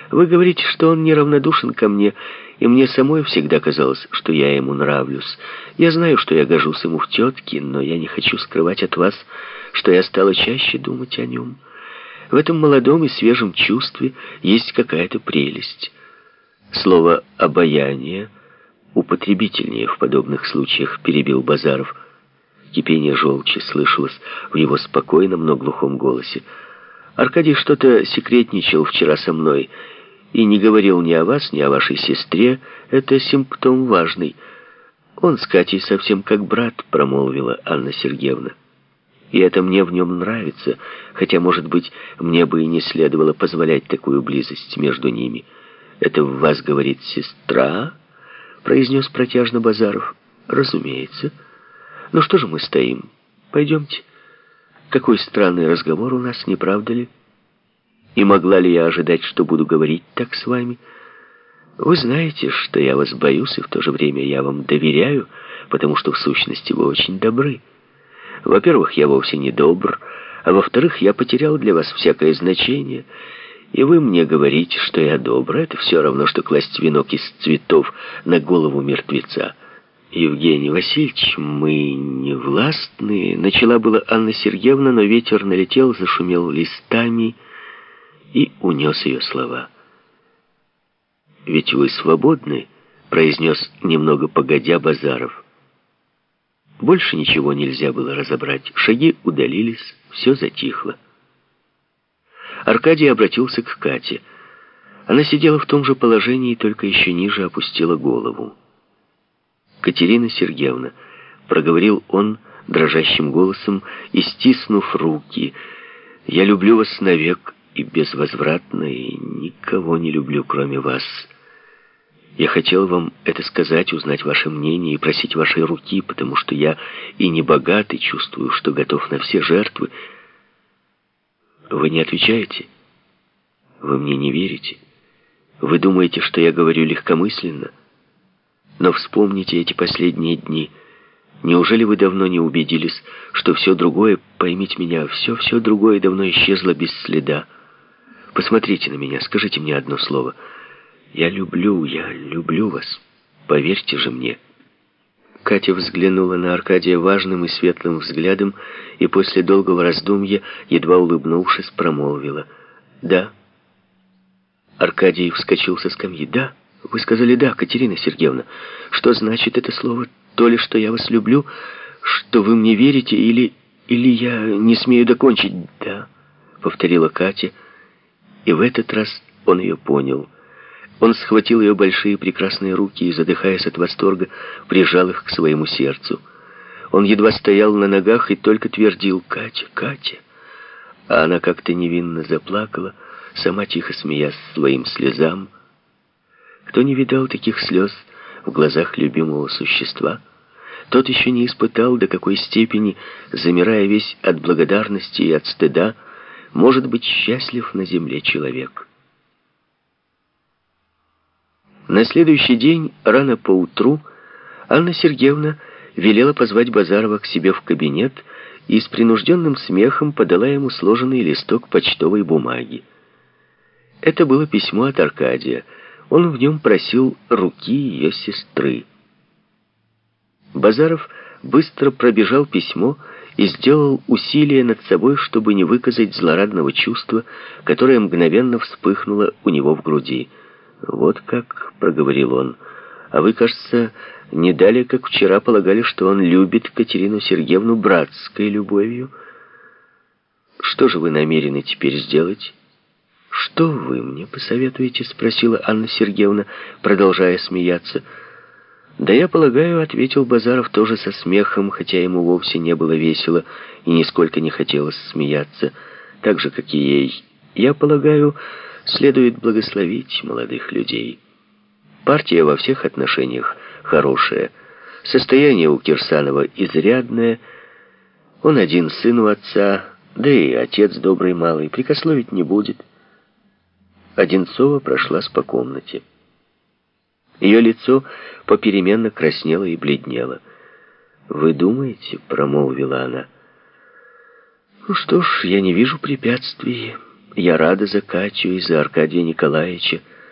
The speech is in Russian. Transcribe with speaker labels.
Speaker 1: Вы говорите, что он неравнодушен ко мне, и мне самой всегда казалось, что я ему нравлюсь. Я знаю, что я гожусь ему в тетке, но я не хочу скрывать от вас, что я стала чаще думать о нем. В этом молодом и свежем чувстве есть какая-то прелесть. Слово «обаяние» употребительнее в подобных случаях, перебил Базаров. Кипение желчи слышалось в его спокойном, но глухом голосе. Аркадий что-то секретничал вчера со мной и не говорил ни о вас, ни о вашей сестре. Это симптом важный. Он с Катей совсем как брат, промолвила Анна Сергеевна. И это мне в нем нравится, хотя, может быть, мне бы и не следовало позволять такую близость между ними. «Это в вас говорит сестра?» — произнес протяжно Базаров. «Разумеется. Ну что же мы стоим? Пойдемте. Какой странный разговор у нас, не правда ли? И могла ли я ожидать, что буду говорить так с вами? Вы знаете, что я вас боюсь, и в то же время я вам доверяю, потому что в сущности вы очень добры. Во-первых, я вовсе не добр, а во-вторых, я потерял для вас всякое значение, и вы мне говорите, что я добр. Это все равно, что класть венок из цветов на голову мертвеца. Евгений Васильевич, мы не властны. Начала была Анна Сергеевна, но ветер налетел, зашумел листами и унес ее слова. «Ведь вы свободны», — произнес немного погодя Базаров. Больше ничего нельзя было разобрать. Шаги удалились, все затихло. Аркадий обратился к Кате. Она сидела в том же положении, только еще ниже опустила голову. «Катерина Сергеевна», — проговорил он дрожащим голосом и стиснув руки, — «я люблю вас навек и безвозвратно, и никого не люблю, кроме вас. Я хотел вам это сказать, узнать ваше мнение и просить вашей руки, потому что я и не богат, и чувствую, что готов на все жертвы. Вы не отвечаете? Вы мне не верите? Вы думаете, что я говорю легкомысленно? Но вспомните эти последние дни. Неужели вы давно не убедились, что все другое, поймите меня, все другое давно исчезло без следа? Посмотрите на меня, скажите мне одно слово. Я люблю вас. Поверьте же мне». Катя взглянула на Аркадия важным и светлым взглядом и после долгого раздумья, едва улыбнувшись, промолвила: «Да». Аркадий вскочил со скамьи. «Да? Вы сказали «да», Катерина Сергеевна. Что значит это слово? То ли, что я вас люблю, что вы мне верите, или я не смею докончить?» «Да», — повторила Катя, и в этот раз он ее понял. Он схватил ее большие прекрасные руки и, задыхаясь от восторга, прижал их к своему сердцу. Он едва стоял на ногах и только твердил: «Катя, Катя». А она как-то невинно заплакала, сама тихо смеясь своим слезам. Кто не видал таких слез в глазах любимого существа, тот еще не испытал, до какой степени, замирая весь от благодарности и от стыда, может быть счастлив на земле человек. На следующий день, рано поутру, Анна Сергеевна велела позвать Базарова к себе в кабинет и с принужденным смехом подала ему сложенный листок почтовой бумаги. Это было письмо от Аркадия. Он в нем просил руки ее сестры. Базаров быстро пробежал письмо и сделал усилие над собой, чтобы не выказать злорадного чувства, которое мгновенно вспыхнуло у него в груди. «Вот как», — проговорил он, — «а вы, кажется, не далее, как вчера, полагали, что он любит Катерину Сергеевну братской любовью. Что же вы намерены теперь сделать?» «Что вы мне посоветуете?» — спросила Анна Сергеевна, продолжая смеяться. «Да я полагаю», — ответил Базаров тоже со смехом, хотя ему вовсе не было весело и нисколько не хотелось смеяться, так же, как и ей. «Я полагаю, следует благословить молодых людей. Партия во всех отношениях хорошая. Состояние у Кирсанова изрядное. Он один сын у отца, да и отец добрый малый, прикословить не будет». Одинцова прошлась по комнате. Ее лицо попеременно краснело и бледнело. «Вы думаете?» — промолвила она. «Ну что ж, я не вижу препятствий. Я рада за Катю и за Аркадия Николаевича.